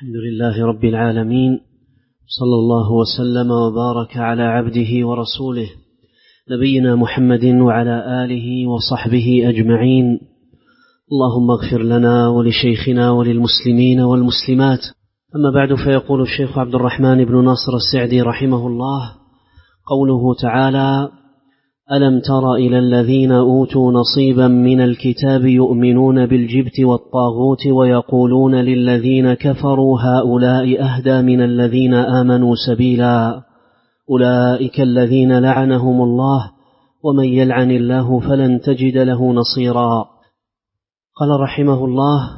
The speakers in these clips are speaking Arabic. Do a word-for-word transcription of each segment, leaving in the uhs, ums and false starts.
الحمد لله رب العالمين، صلى الله وسلم وبارك على عبده ورسوله نبينا محمد وعلى آله وصحبه أجمعين. اللهم اغفر لنا ولشيخنا وللمسلمين والمسلمات. أما بعد، فيقول الشيخ عبد الرحمن بن ناصر السعدي رحمه الله: قوله تعالى: ألم تر إلى الذين أوتوا نصيبا من الكتاب يؤمنون بالجبت والطاغوت ويقولون للذين كفروا هؤلاء أهدى من الذين آمنوا سبيلا أولئك الذين لعنهم الله ومن يلعن الله فلن تجد له نصيرا. قال رحمه الله: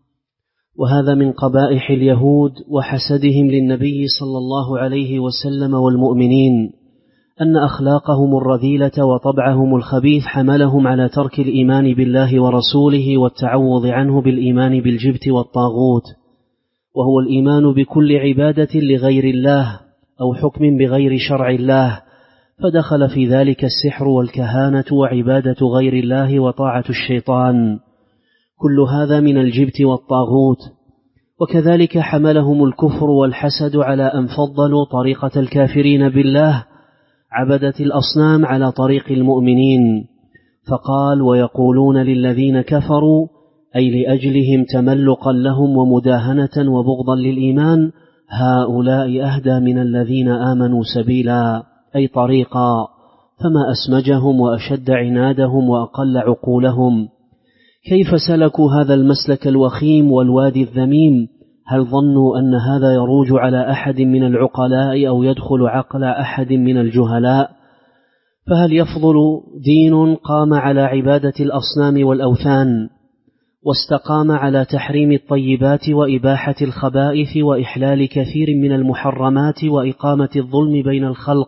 وهذا من قبائح اليهود وحسدهم للنبي صلى الله عليه وسلم والمؤمنين، أن أخلاقهم الرذيلة وطبعهم الخبيث حملهم على ترك الإيمان بالله ورسوله والتعوض عنه بالإيمان بالجبت والطاغوت، وهو الإيمان بكل عبادة لغير الله أو حكم بغير شرع الله، فدخل في ذلك السحر والكهانة وعبادة غير الله وطاعة الشيطان، كل هذا من الجبت والطاغوت. وكذلك حملهم الكفر والحسد على أن فضلوا طريقة الكافرين بالله عبدة الأصنام على طريق المؤمنين، فقال: ويقولون للذين كفروا، أي لأجلهم تملقا لهم ومداهنة وبغضا للإيمان: هؤلاء أهدى من الذين آمنوا سبيلا، أي طريقا، فما أسمجهم وأشد عنادهم وأقل عقولهم. كيف سلكوا هذا المسلك الوخيم والوادي الذميم؟ هل ظنوا أن هذا يروج على أحد من العقلاء أو يدخل عقل أحد من الجهلاء؟ فهل يفضل دين قام على عبادة الأصنام والأوثان واستقام على تحريم الطيبات وإباحة الخبائث وإحلال كثير من المحرمات وإقامة الظلم بين الخلق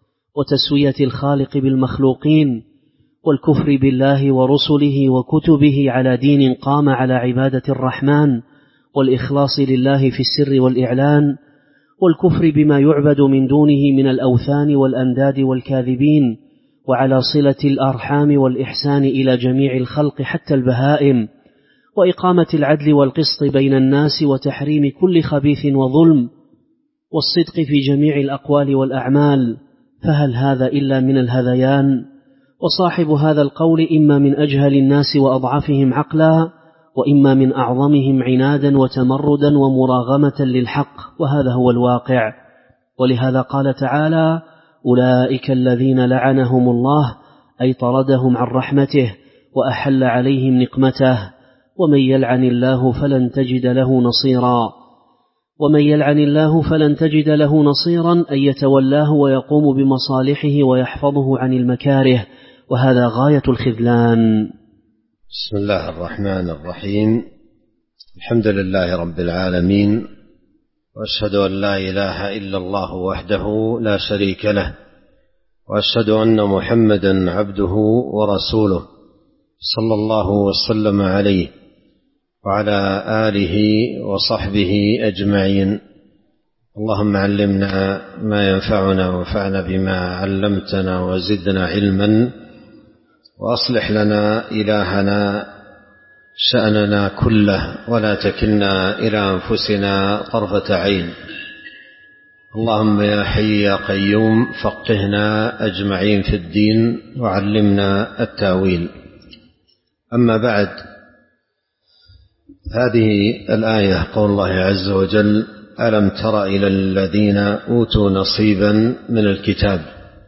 وتسوية الخالق بالمخلوقين والكفر بالله ورسله وكتبه على دين قام على عبادة الرحمن والإخلاص لله في السر والإعلان، والكفر بما يعبد من دونه من الأوثان والأنداد والكاذبين، وعلى صلة الأرحام والإحسان إلى جميع الخلق حتى البهائم، وإقامة العدل والقسط بين الناس وتحريم كل خبيث وظلم، والصدق في جميع الأقوال والأعمال؟ فهل هذا إلا من الهذيان؟ وصاحب هذا القول إما من أجهل الناس وأضعفهم عقلا، وإما من أعظمهم عنادا وتمردا ومراغمة للحق، وهذا هو الواقع. ولهذا قال تعالى: أولئك الذين لعنهم الله، أي طردهم عن رحمته وأحل عليهم نقمته، ومن يلعن الله فلن تجد له نصيرا. ومن يلعن الله فلن تجد له نصيرا، أن يتولاه ويقوم بمصالحه ويحفظه عن المكاره، وهذا غاية الخذلان. بسم الله الرحمن الرحيم. الحمد لله رب العالمين، وأشهد أن لا إله إلا الله وحده لا شريك له، وأشهد أن محمدا عبده ورسوله صلى الله وسلم عليه وعلى آله وصحبه أجمعين. اللهم علمنا ما ينفعنا وانفعنا بما علمتنا وزدنا علما، وأصلح لنا إلهنا شأننا كله، ولا تكلنا إلى أنفسنا طرفة عين. اللهم يا حي يا قيوم فقهنا أجمعين في الدين وعلمنا التاويل. أما بعد، هذه الآية قول الله عز وجل: ألم تر إلى الذين أوتوا نصيبا من الكتاب،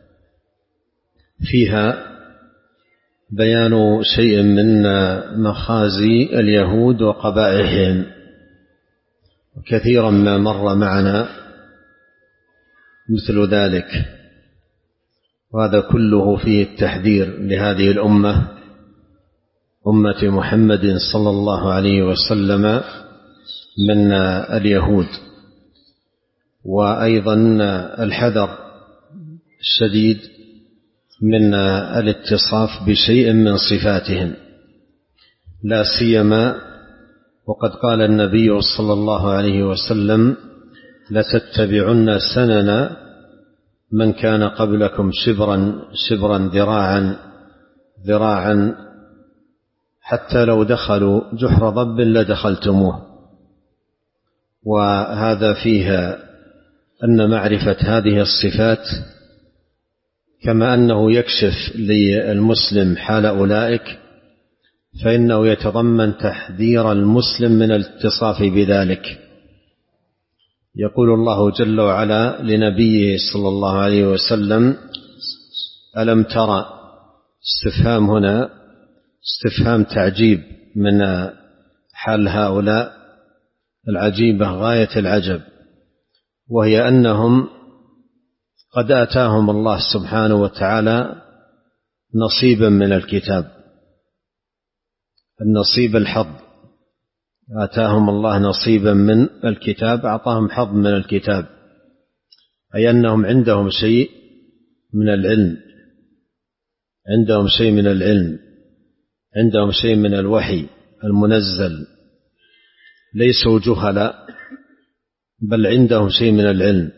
فيها بيان شيء من مخازي اليهود وقبائحهم، وكثيرا ما مر معنا مثل ذلك، وهذا كله فيه التحذير لهذه الأمة، أمة محمد صلى الله عليه وسلم، من اليهود، وأيضا الحذر الشديد من الاتصاف بشيء من صفاتهم، لا سيما وقد قال النبي صلى الله عليه وسلم: لتتبعن سنن من كان قبلكم شبرا شبرا ذراعا ذراعا حتى لو دخلوا جحر ضب لدخلتموه. وهذا فيه أن معرفة هذه الصفات كما أنه يكشف للمسلم حال أولئك، فإنه يتضمن تحذير المسلم من الاتصاف بذلك. يقول الله جل وعلا لنبيه صلى الله عليه وسلم: ألم ترى؟ استفهام هنا استفهام تعجيب من حال هؤلاء العجيبة غاية العجب، وهي أنهم قد آتاهم الله سبحانه وتعالى نصيبا من الكتاب، النصيب الحظ، آتاهم الله نصيبا من الكتاب، أعطاهم حظ من الكتاب، أي أنهم عندهم شيء من العلم، عندهم شيء من العلم، عندهم شيء من الوحي المنزل، ليسوا جهلاء بل عندهم شيء من العلم.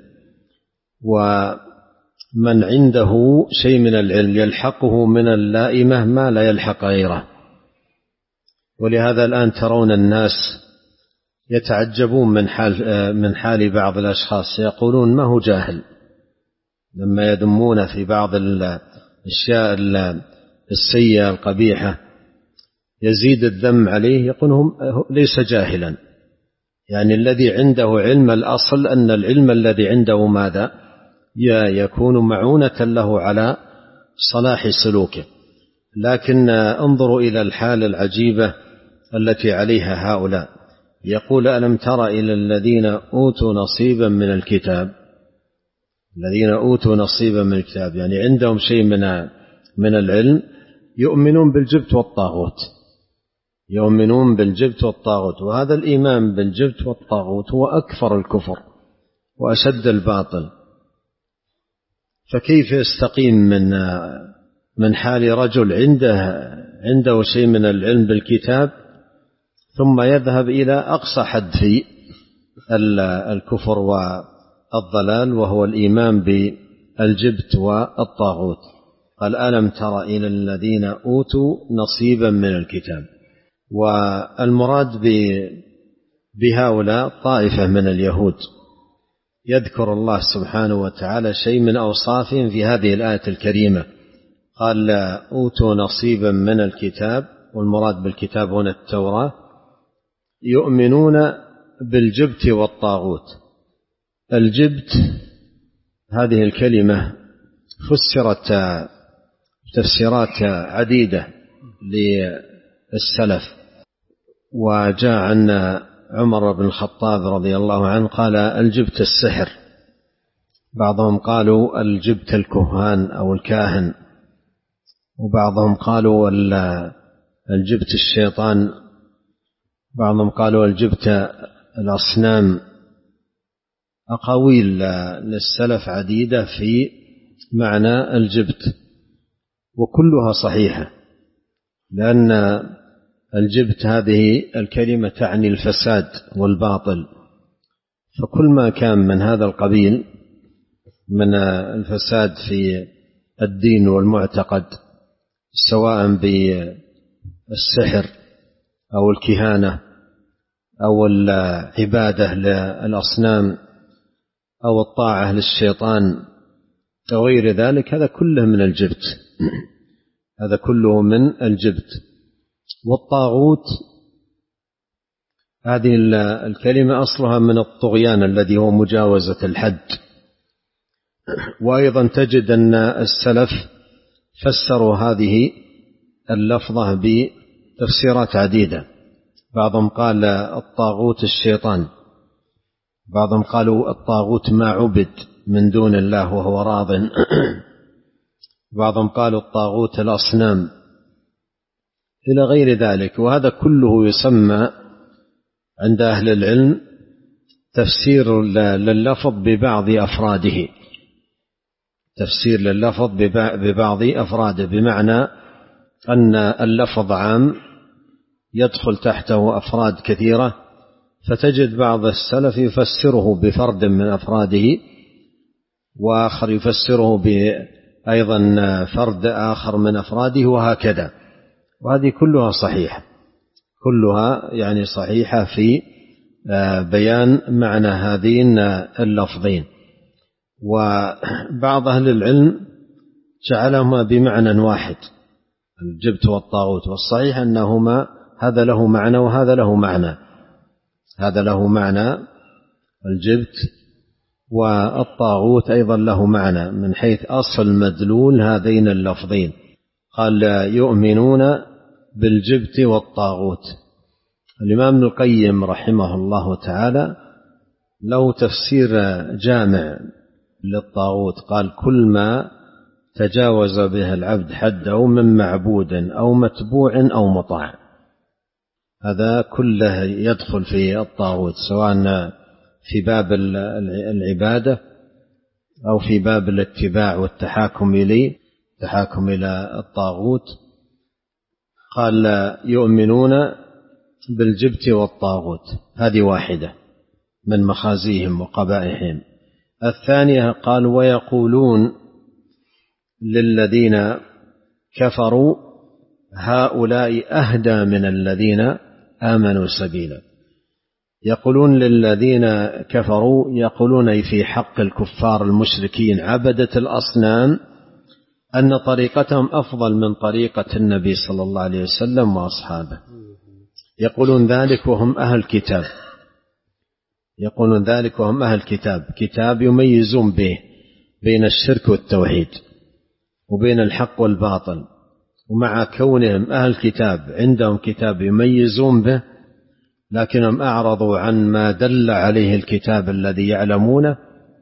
ومن عنده شيء من العلم يلحقه من اللائمة ما لا يلحق غيره. ولهذا الآن ترون الناس يتعجبون من حال من حال بعض الأشخاص، يقولون ما هو جاهل، لما يذمون في بعض الأشياء السيئة القبيحة يزيد الذم عليه، يقولهم ليس جاهلا، يعني الذي عنده علم، الأصل أن العلم الذي عنده ماذا؟ يكون معونة له على صلاح سلوكه. لكن انظروا إلى الحال العجيبة التي عليها هؤلاء. يقول: ألم تر إلى الذين أوتوا نصيبا من الكتاب، الذين أوتوا نصيبا من الكتاب يعني عندهم شيء من من العلم، يؤمنون بالجبت والطاغوت، يؤمنون بالجبت والطاغوت. وهذا الإيمان بالجبت والطاغوت هو أكثر الكفر وأشد الباطل. فكيف يستقيم من من حال رجل عنده عنده شيء من العلم بالكتاب ثم يذهب إلى أقصى حد في الكفر والضلال، وهو الإيمان بالجبت والطاغوت؟ قال: ألم تر إلى الذين أوتوا نصيبا من الكتاب. والمراد بهؤلاء طائفة من اليهود، يذكر الله سبحانه وتعالى شيء من أوصافهم في هذه الآية الكريمة. قال: أوتوا نصيبا من الكتاب، والمراد بالكتاب هنا التوراة، يؤمنون بالجبت والطاغوت. الجبت هذه الكلمة فسرت تفسيرات عديدة للسلف، وجاء عن عمر بن الخطاب رضي الله عنه قال: الجبت السحر، بعضهم قالوا الجبت الكهان أو الكاهن، وبعضهم قالوا الجبت الشيطان، بعضهم قالوا الجبت الأصنام. أقاويل للسلف عديدة في معنى الجبت، وكلها صحيحة، لأن الجبت هذه الكلمة تعني الفساد والباطل، فكل ما كان من هذا القبيل من الفساد في الدين والمعتقد، سواء بالسحر أو الكهانة أو العبادة للأصنام أو الطاعة للشيطان أو غير ذلك، هذا كله من الجبت، هذا كله من الجبت. والطاغوت هذه الكلمة أصلها من الطغيان الذي هو مجاوزة الحد. وأيضا تجد أن السلف فسروا هذه اللفظة بتفسيرات عديدة، بعضهم قال الطاغوت الشيطان، بعضهم قالوا الطاغوت ما عبد من دون الله وهو راض، بعضهم قالوا الطاغوت الأصنام، إلى غير ذلك. وهذا كله يسمى عند أهل العلم تفسير لللفظ ببعض أفراده، تفسير لللفظ ببعض أفراده، بمعنى أن اللفظ عام يدخل تحته أفراد كثيرة، فتجد بعض السلف يفسره بفرد من أفراده، وآخر يفسره بأيضا فرد آخر من أفراده، وهكذا. وهذه كلها صحيحة، كلها يعني صحيحة في بيان معنى هذين اللفظين. وبعض أهل العلم جعلهما بمعنى واحد، الجبت والطاغوت، والصحيح أنهما هذا له معنى وهذا له معنى، هذا له معنى الجبت، والطاغوت أيضا له معنى من حيث أصل مدلول هذين اللفظين. قال يؤمنون بالجبت والطاغوت. الإمام ابن القيم رحمه الله تعالى له تفسير جامع للطاغوت، قال كل ما تجاوز به العبد حده من معبود أو متبوع أو مطاع، هذا كله يدخل في الطاغوت، سواء في باب العبادة أو في باب الاتباع والتحاكم إليه، التحاكم إلى الطاغوت. قال يؤمنون بالجبت والطاغوت، هذه واحدة من مخازيهم وقبائحهم. الثانية قال ويقولون للذين كفروا هؤلاء أهدى من الذين آمنوا سبيلا. يقولون للذين كفروا، يقولون في حق الكفار المشركين عبدة الأصنام أن طريقتهم أفضل من طريقة النبي صلى الله عليه وسلم وأصحابه، يقولون ذلك وهم أهل كتاب، يقولون ذلك وهم أهل كتاب، كتاب يميزون به بين الشرك والتوحيد وبين الحق والباطل، ومع كونهم أهل كتاب عندهم كتاب يميزون به، لكنهم أعرضوا عن ما دل عليه الكتاب الذي يعلمونه،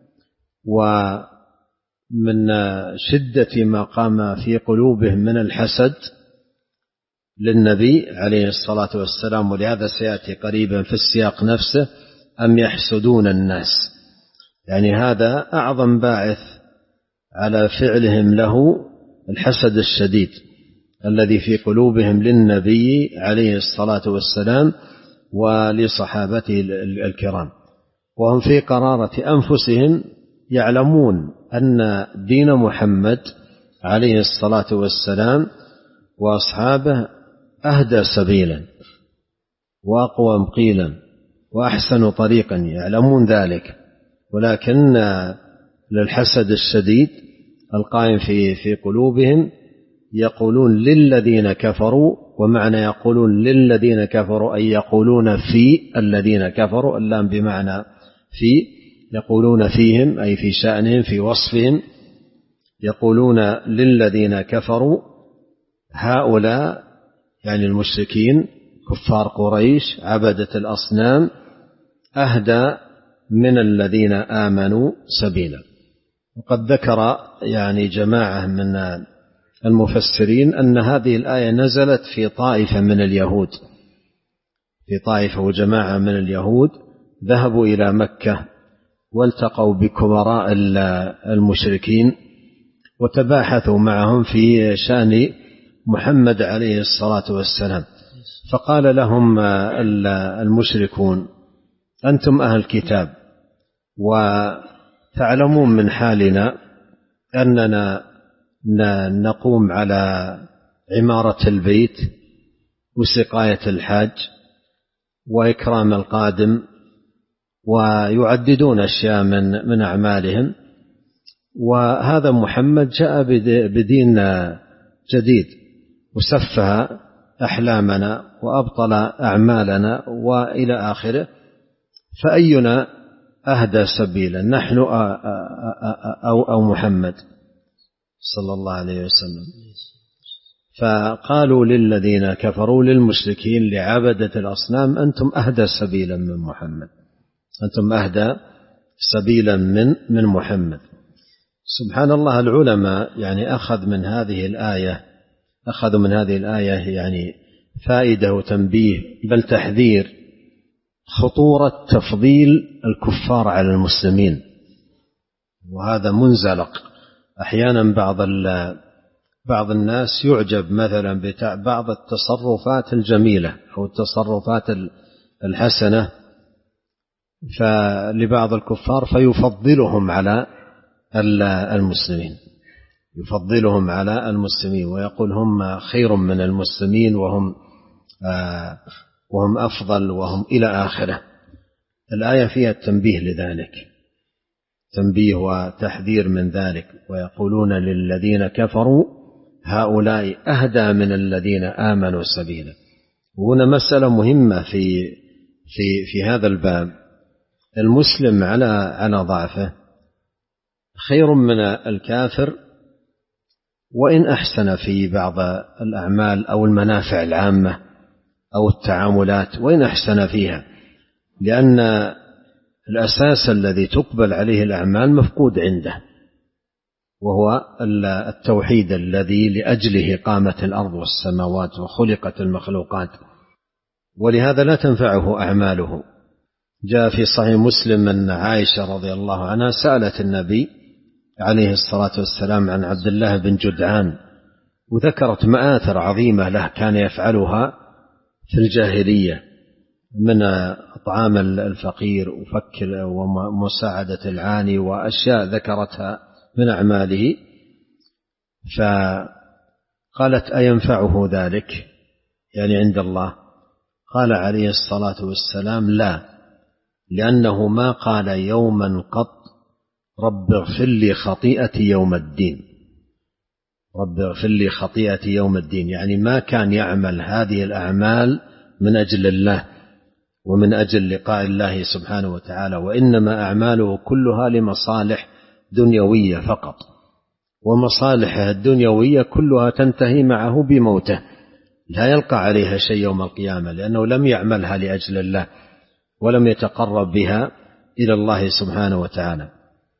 ومن شدة ما قام في قلوبهم من الحسد للنبي عليه الصلاة والسلام. ولهذا سيأتي قريبا في السياق نفسه أم يحسدون الناس، يعني هذا أعظم باعث على فعلهم له الحسد الشديد الذي في قلوبهم للنبي عليه الصلاة والسلام ولصحابته الكرام، وهم في قرارة أنفسهم يعلمون أن دين محمد عليه الصلاة والسلام وأصحابه أهدى سبيلا وأقوم قيلا وأحسن طريقا، يعلمون ذلك، ولكن للحسد الشديد القائم في في قلوبهم يقولون للذين كفروا. ومعنى يقولون للذين كفروا أي يقولون في الذين كفروا، اللام بمعنى في، يقولون فيهم أي في شأنهم في وصفهم، يقولون للذين كفروا هؤلاء يعني المشركين كفار قريش عبدة الأصنام أهدى من الذين آمنوا سبيلا. وقد ذكر يعني جماعة من المفسرين أن هذه الآية نزلت في طائفة من اليهود، في طائفة وجماعة من اليهود ذهبوا إلى مكة والتقوا بكبراء المشركين وتباحثوا معهم في شأن محمد عليه الصلاة والسلام، فقال لهم المشركون أنتم أهل كتاب وتعلمون من حالنا أننا نقوم على عمارة البيت وسقاية الحاج وإكرام القادم، ويعددون أشياء من من أعمالهم، وهذا محمد جاء بدين جديد وسفه أحلامنا وأبطل أعمالنا وإلى آخره، فأينا أهدى سبيلا نحن أو أو محمد صلى الله عليه وسلم. فقالوا للذين كفروا للمشركين لعبدة الأصنام أنتم أهدى سبيلا من محمد، أنتم أهدى سبيلا من من محمد. سبحان الله، العلماء يعني أخذ من هذه الآية أخذوا من هذه الآية يعني فائدة وتنبيه بل تحذير خطورة تفضيل الكفار على المسلمين، وهذا منزلق. أحيانا بعض بعض الناس يعجب مثلا ببعض التصرفات الجميلة أو التصرفات الحسنة فلبعض الكفار فيفضلهم على المسلمين، يفضلهم على المسلمين ويقول هم خير من المسلمين وهم وهم أفضل وهم إلى آخره. الآية فيها التنبيه لذلك، تنبيه وتحذير من ذلك. ويقولون للذين كفروا هؤلاء أهدى من الذين آمنوا سبيلا. وهنا مسألة مهمة في في في هذا الباب. المسلم على على ضعفه خير من الكافر وإن أحسن في بعض الأعمال أو المنافع العامة أو التعاملات، وإن أحسن فيها، لأن الأساس الذي تقبل عليه الأعمال مفقود عنده، وهو التوحيد الذي لأجله قامت الأرض والسماوات وخلقت المخلوقات، ولهذا لا تنفعه أعماله. جاء في صحيح مسلم أن عائشة رضي الله عنها سألت النبي عليه الصلاة والسلام عن عبد الله بن جدعان، وذكرت مآثر عظيمة له كان يفعلها في الجاهلية من إطعام الفقير وفك ومساعدة العاني وأشياء ذكرتها من أعماله. فقالت أينفعه ذلك يعني عند الله؟ قال عليه الصلاة والسلام لا، لأنه ما قال يوما قط رب اغفر لي خطيئتي يوم الدين. رب اغفر لي خطيئتي يوم الدين يعني ما كان يعمل هذه الأعمال من أجل الله ومن أجل لقاء الله سبحانه وتعالى، وإنما أعماله كلها لمصالح دنيوية فقط، ومصالحه الدنيوية كلها تنتهي معه بموته، لا يلقى عليها شيء يوم القيامة، لأنه لم يعملها لأجل الله ولم يتقرب بها إلى الله سبحانه وتعالى.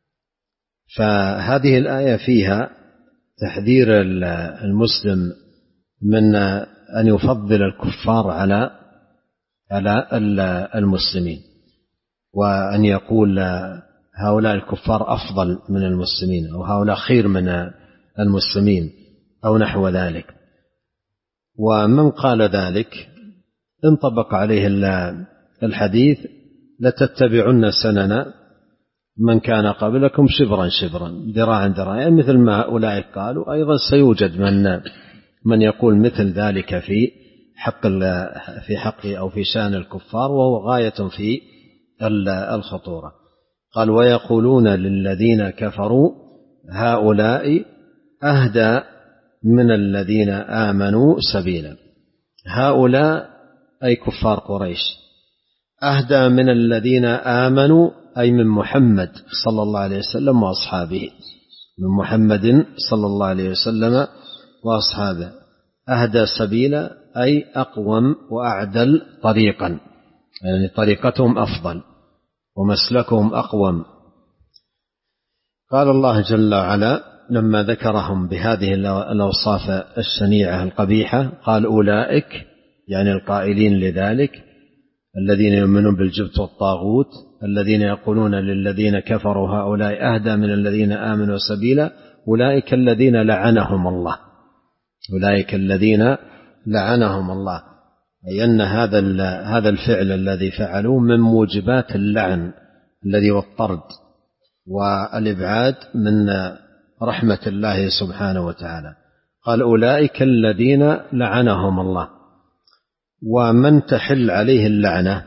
فهذه الآية فيها تحذير المسلم من أن يفضل الكفار على على المسلمين، وأن يقول هؤلاء الكفار أفضل من المسلمين أو هؤلاء خير من المسلمين أو نحو ذلك. ومن قال ذلك انطبق عليه الحديث لتتبعن سنن من كان قبلكم شبرا شبرا ذراعا ذراعا، مثل ما أولئك قالوا أيضا سيوجد من من يقول مثل ذلك في حق في حق أو في شأن الكفار، وهو غاية في الخطورة. قال ويقولون للذين كفروا هؤلاء أهدى من الذين آمنوا سبيلا. هؤلاء أي كفار قريش، أهدى من الذين آمنوا أي من محمد صلى الله عليه وسلم وأصحابه، من محمد صلى الله عليه وسلم وأصحابه. أهدى سبيلا أي أقوم وأعدل طريقا، يعني طريقتهم أفضل ومسلكهم أقوم. قال الله جل وعلا لما ذكرهم بهذه الأوصاف الشنيعة القبيحة قال أولئك يعني القائلين لذلك الذين يؤمنون بالجبت والطاغوت، الذين يقولون للذين كفروا هؤلاء أهدى من الذين آمنوا سبيلا، أولئك الذين لعنهم الله، أولئك الذين لعنهم الله، أي أن هذا هذا الفعل الذي فعلوه من موجبات اللعن الذي هو الطرد والإبعاد من رحمة الله سبحانه وتعالى. قال أولئك الذين لعنهم الله. ومن تحل عليه اللعنة،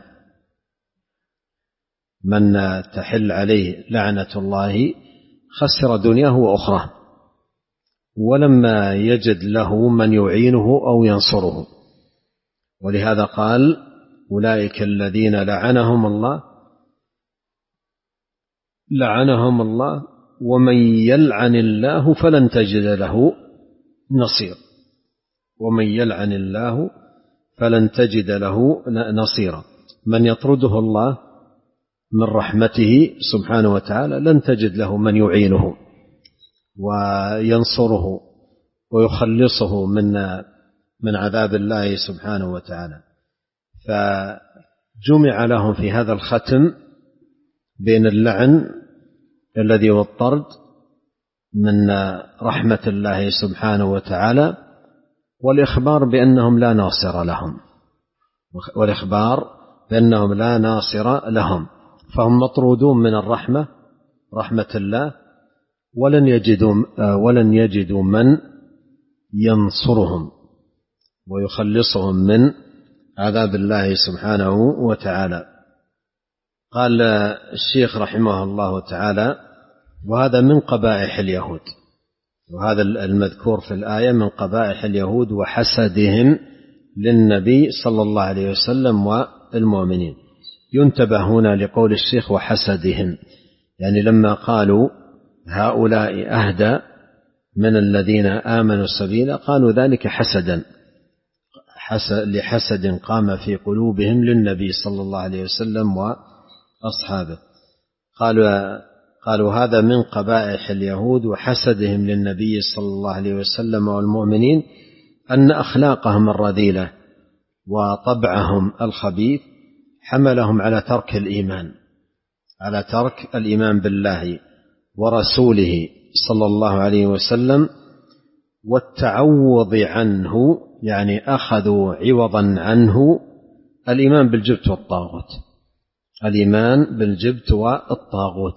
من تحل عليه لعنة الله خسر دنياه وأخرى، ولما يجد له من يعينه أو ينصره. ولهذا قال أولئك الذين لعنهم الله لعنهم الله ومن يلعن الله فلن تجد له نصير، ومن يلعن الله فلن تجد له نصيرا. من يطرده الله من رحمته سبحانه وتعالى لن تجد له من يعينه وينصره ويخلصه من من عذاب الله سبحانه وتعالى. فجمع لهم في هذا الختم بين اللعن الذي هو الطرد من رحمة الله سبحانه وتعالى والإخبار بأنهم لا ناصر لهم، والإخبار بأنهم لا ناصر لهم، فهم مطرودون من الرحمة رحمة الله، ولن يجدوا ولن يجدوا من ينصرهم ويخلصهم من عذاب الله سبحانه وتعالى. قال الشيخ رحمه الله تعالى: وهذا من قبائح اليهود، وهذا المذكور في الآية من قبائح اليهود وحسدهم للنبي صلى الله عليه وسلم والمؤمنين. ينتبه هنا لقول الشيخ وحسدهم، يعني لما قالوا هؤلاء أهدى من الذين آمنوا سبيلا قالوا ذلك حسدا، لحسد قام في قلوبهم للنبي صلى الله عليه وسلم وأصحابه. قالوا قالوا هذا من قبائح اليهود وحسدهم للنبي صلى الله عليه وسلم والمؤمنين، أن أخلاقهم الرذيلة وطبعهم الخبيث حملهم على ترك الإيمان، على ترك الإيمان بالله ورسوله صلى الله عليه وسلم والتعوض عنه، يعني أخذوا عوضا عنه الإيمان بالجبت والطاغوت، الإيمان بالجبت والطاغوت.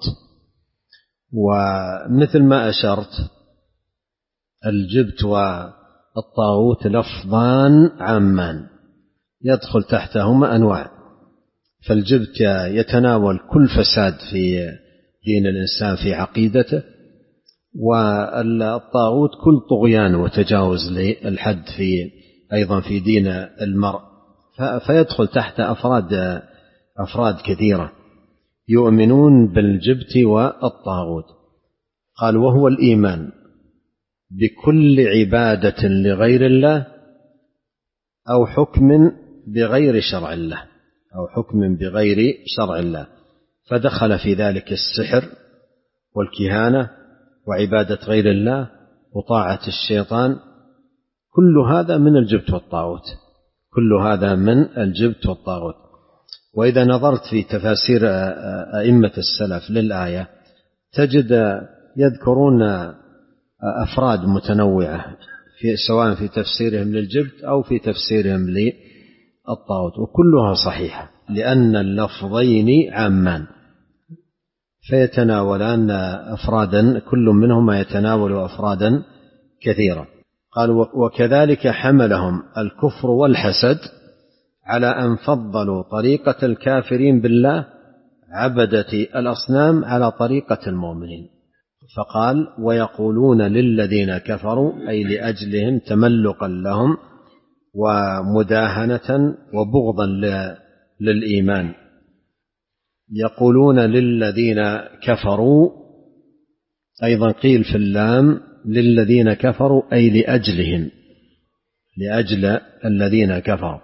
ومثل ما أشرت الجبت والطاغوت لفظان عامان يدخل تحتهما أنواع، فالجبت يتناول كل فساد في دين الإنسان في عقيدته، والطاغوت كل طغيان وتجاوز للحد في أيضا في دين المرء، فيدخل تحت أفراد أفراد كثيرة يؤمنون بالجبت والطاغوت. قال وهو الإيمان بكل عبادة لغير الله أو حكم بغير شرع الله، أو حكم بغير شرع الله، فدخل في ذلك السحر والكهانة وعبادة غير الله وطاعة الشيطان، كل هذا من الجبت والطاغوت، كل هذا من الجبت والطاغوت. وإذا نظرت في تفاسير أئمة السلف للآية تجد يذكرون أفراد متنوعة في سواء في تفسيرهم للجبت أو في تفسيرهم للطاغوت، وكلها صحيحة لأن اللفظين عامان فيتناولان أفرادا، كل منهما يتناول أفرادا كثيرة. قال وكذلك حملهم الكفر والحسد على أن فضلوا طريقة الكافرين بالله عبدة الأصنام على طريقة المؤمنين، فقال ويقولون للذين كفروا، أي لأجلهم تملقا لهم ومداهنة وبغضا للإيمان، يقولون للذين كفروا، أيضا قيل في اللام للذين كفروا أي لأجلهم، لأجل الذين كفروا.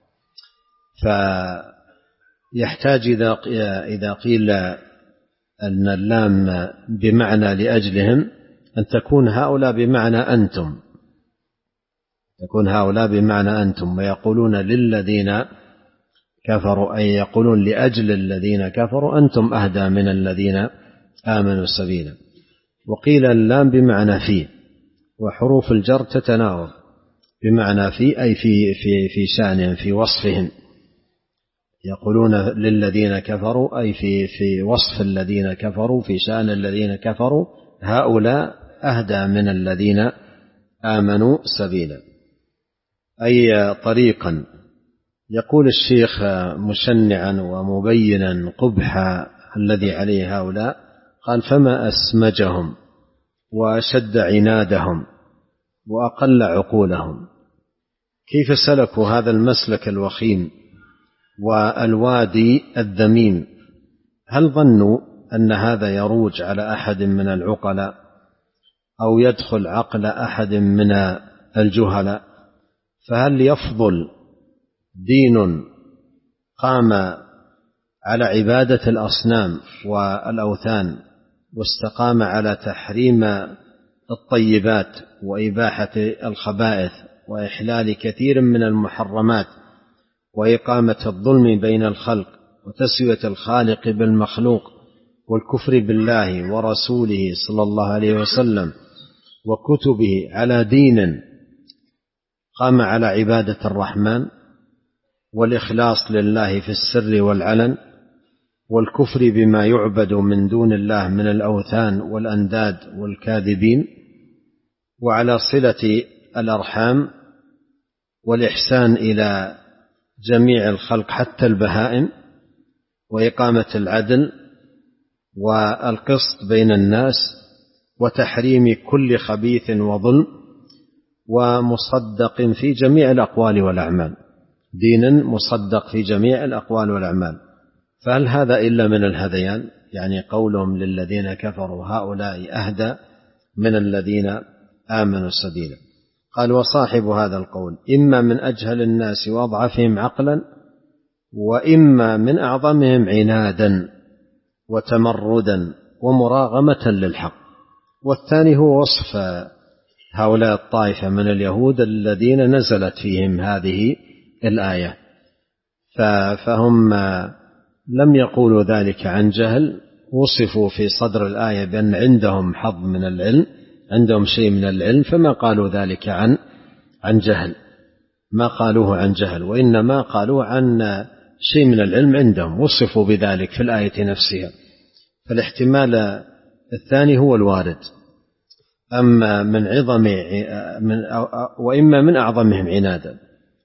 فيحتاج إذا قيل أن اللام بمعنى لأجلهم أن تكون هؤلاء بمعنى أنتم، تكون هؤلاء بمعنى أنتم، ويقولون للذين كفروا أي يقولون لأجل الذين كفروا أنتم أهدى من الذين آمنوا سبيلا. وقيل اللام بمعنى في، وحروف الجر تتناوب بمعنى في أي في في في شأنهم في وصفهم، يقولون للذين كفروا أي في في وصف الذين كفروا، في شأن الذين كفروا، هؤلاء أهدى من الذين آمنوا سبيلا، أي طريقا. يقول الشيخ مشنعا ومبينا قبح الذي عليه هؤلاء، قال فما أسمجهم وأشد عنادهم وأقل عقولهم، كيف سلكوا هذا المسلك الوخيم والوادي الذميم؟ هل ظنوا أن هذا يروج على أحد من العقلاء أو يدخل عقل أحد من الجهلاء؟ فهل يفضل دين قام على عبادة الأصنام والأوثان واستقام على تحريم الطيبات وإباحة الخبائث وإحلال كثير من المحرمات وإقامة الظلم بين الخلق وتسوية الخالق بالمخلوق والكفر بالله ورسوله صلى الله عليه وسلم وكتبه على دين قام على عبادة الرحمن والإخلاص لله في السر والعلن والكفر بما يعبد من دون الله من الأوثان والأنداد والكاذبين، وعلى صلة الأرحام والإحسان إلى جميع الخلق حتى البهائم، وإقامة العدل والقسط بين الناس وتحريم كل خبيث وظلم، ومصدق في جميع الأقوال والأعمال، دين مصدق في جميع الأقوال والأعمال. فهل هذا إلا من الهذيان؟ يعني قولهم للذين كفروا هؤلاء أهدى من الذين آمنوا سبيلا. قال: وصاحب هذا القول إما من أجهل الناس وأضعفهم عقلا، وإما من أعظمهم عنادا وتمردا ومراغمة للحق. والثاني هو وصف هؤلاء الطائفة من اليهود الذين نزلت فيهم هذه الآية، فهم لم يقولوا ذلك عن جهل، وصفوا في صدر الآية بأن عندهم حظ من العلم، عندهم شيء من العلم، فما قالوا ذلك عن عن جهل، ما قالوه عن جهل، وإنما قالوا عن شيء من العلم عندهم، وصفوا بذلك في الآية نفسها. فالاحتمال الثاني هو الوارد، أما من عظم من وإما من أعظمهم عنادا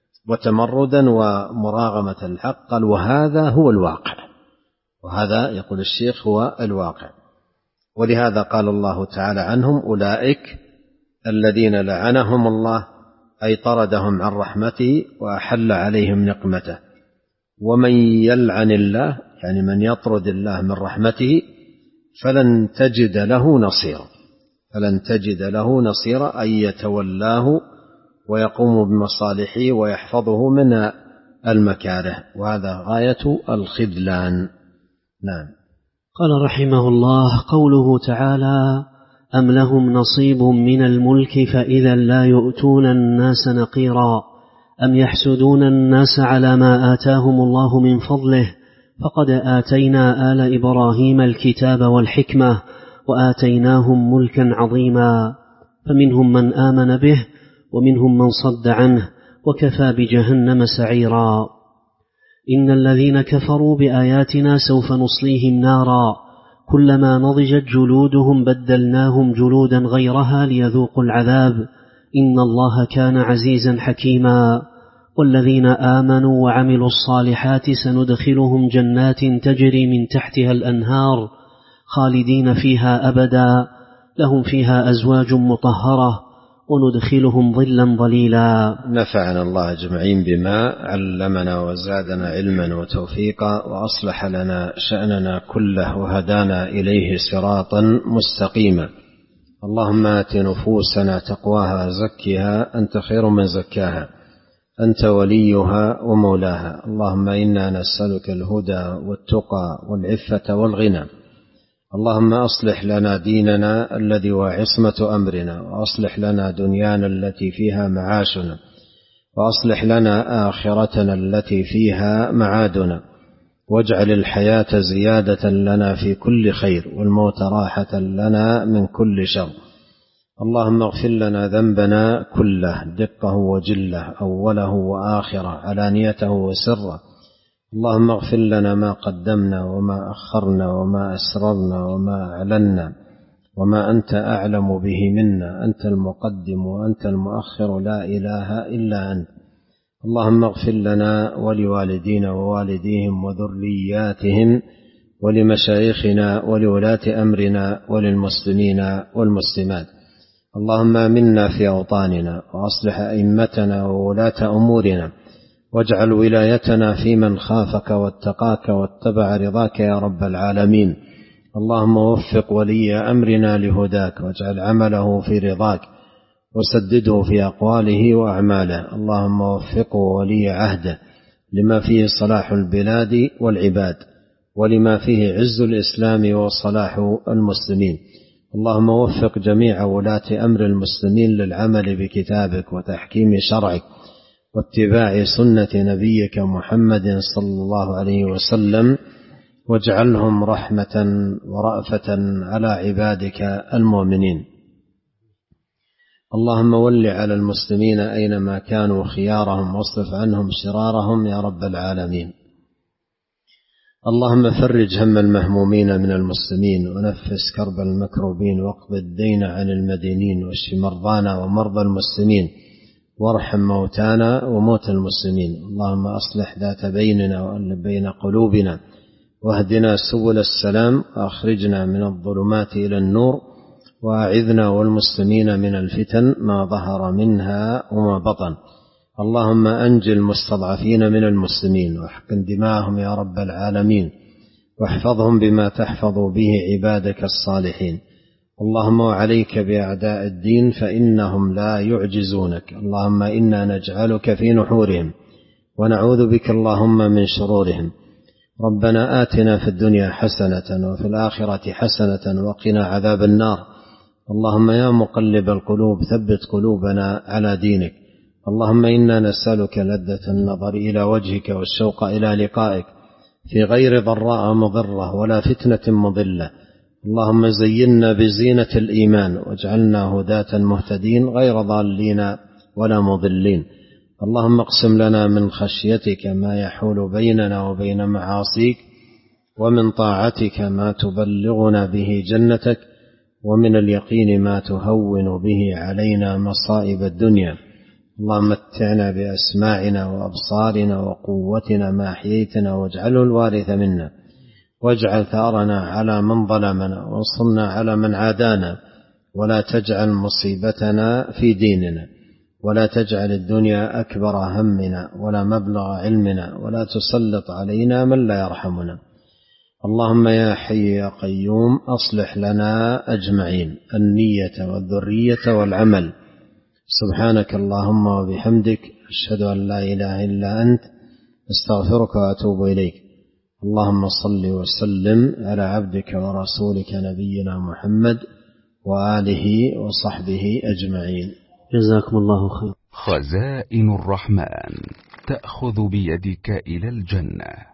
وتمردا ومراغمة الحق. قال: وهذا هو الواقع، وهذا يقول الشيخ هو الواقع. ولهذا قال الله تعالى عنهم: أولئك الذين لعنهم الله، أي طردهم عن رحمته وأحل عليهم نقمته. ومن يلعن الله، يعني من يطرد الله من رحمته، فلن تجد له نصيرا، فلن تجد له نصيرا، أي يتولاه ويقوم بمصالحه ويحفظه من المكاره، وهذا غاية الخذلان. نعم. قال رحمه الله: قوله تعالى: أم لهم نصيب من الملك فإذا لا يؤتون الناس نقيرا، أم يحسدون الناس على ما آتاهم الله من فضله، فقد آتينا آل إبراهيم الكتاب والحكمة وآتيناهم ملكا عظيما، فمنهم من آمن به ومنهم من صد عنه، وكفى بجهنم سعيرا. إن الذين كفروا بآياتنا سوف نصليهم نارا، كلما نضجت جلودهم بدلناهم جلودا غيرها ليذوقوا العذاب، إن الله كان عزيزا حكيما. والذين آمنوا وعملوا الصالحات سندخلهم جنات تجري من تحتها الأنهار خالدين فيها أبدا، لهم فيها أزواج مطهرة، وندخلهم ظلا ظليلا. نفعنا الله أجمعين بما علمنا وزادنا علما وتوفيقا، وأصلح لنا شأننا كله، وهدانا إليه صراطا مستقيما. اللهم آت نفوسنا تقواها زكها، أنت خير من زكاها، أنت وليها ومولاها. اللهم إنا نسألك الهدى والتقى والعفة والغنى. اللهم أصلح لنا ديننا الذي هو عصمة أمرنا، وأصلح لنا دنيانا التي فيها معاشنا، وأصلح لنا آخرتنا التي فيها معادنا، واجعل الحياة زيادة لنا في كل خير، والموت راحة لنا من كل شر. اللهم اغفر لنا ذنبنا كله، دقه وجله، أوله وآخره، علانيته وسره. اللهم اغفر لنا ما قدمنا وما أخرنا وما أسررنا وما أعلنا، وما أنت أعلم به منا، أنت المقدم وأنت المؤخر، لا إله إلا أنت. اللهم اغفر لنا ولوالدينا ووالديهم وذرياتهم ولمشايخنا ولولاة أمرنا وللمسلمين والمسلمات. اللهم آمنا في أوطاننا، وأصلح أئمتنا وولاة أمورنا، واجعل ولايتنا في من خافك واتقاك واتبع رضاك يا رب العالمين. اللهم وفق ولي أمرنا لهداك، واجعل عمله في رضاك، وسدده في أقواله وأعماله. اللهم وفقه ولي عهده لما فيه صلاح البلاد والعباد، ولما فيه عز الإسلام وصلاح المسلمين. اللهم وفق جميع ولاة أمر المسلمين للعمل بكتابك وتحكيم شرعك واتباع سنة نبيك محمد صلى الله عليه وسلم، واجعلهم رحمة ورأفة على عبادك المؤمنين. اللهم ول على المسلمين أينما كانوا خيارهم، واصرف عنهم شرارهم يا رب العالمين. اللهم فرج هم المهمومين من المسلمين، ونفس كرب المكروبين، واقض الدين عن المدينين، واشف مرضانا ومرضى المسلمين، وارحم موتانا وموتى المسلمين. اللهم أصلح ذات بيننا وألف بين قلوبنا، واهدنا سبل السلام، وأخرجنا من الظلمات إلى النور، وأعذنا والمسلمين من الفتن ما ظهر منها وما بطن. اللهم أنج المستضعفين من المسلمين، واحقن دماءهم يا رب العالمين، واحفظهم بما تحفظ به عبادك الصالحين. اللهم وعليك بأعداء الدين فإنهم لا يعجزونك. اللهم إنا نجعلك في نحورهم ونعوذ بك اللهم من شرورهم. ربنا آتنا في الدنيا حسنة وفي الآخرة حسنة وقنا عذاب النار. اللهم يا مقلب القلوب ثبت قلوبنا على دينك. اللهم إنا نسألك لذة النظر إلى وجهك والشوق إلى لقائك في غير ضراء مضرة ولا فتنة مضلة. اللهم زينا بزينة الإيمان واجعلنا هداة مهتدين غير ضالين ولا مضلين. اللهم اقسم لنا من خشيتك ما يحول بيننا وبين معاصيك، ومن طاعتك ما تبلغنا به جنتك، ومن اليقين ما تهون به علينا مصائب الدنيا. اللهم متعنا بأسماعنا وأبصارنا وقوتنا ما أحييتنا، واجعله الوارث منا، واجعل ثأرنا على من ظلمنا، وانصرنا على من عادانا، ولا تجعل مصيبتنا في ديننا، ولا تجعل الدنيا أكبر همنا ولا مبلغ علمنا، ولا تسلط علينا من لا يرحمنا. اللهم يا حي يا قيوم أصلح لنا أجمعين النية والذرية والعمل. سبحانك اللهم وبحمدك، أشهد أن لا إله إلا أنت، استغفرك وأتوب إليك. اللهم صل وسلم على عبدك ورسولك نبينا محمد وآله وصحبه أجمعين. جزاكم الله خير. خزائن الرحمن تأخذ بيدك إلى الجنة.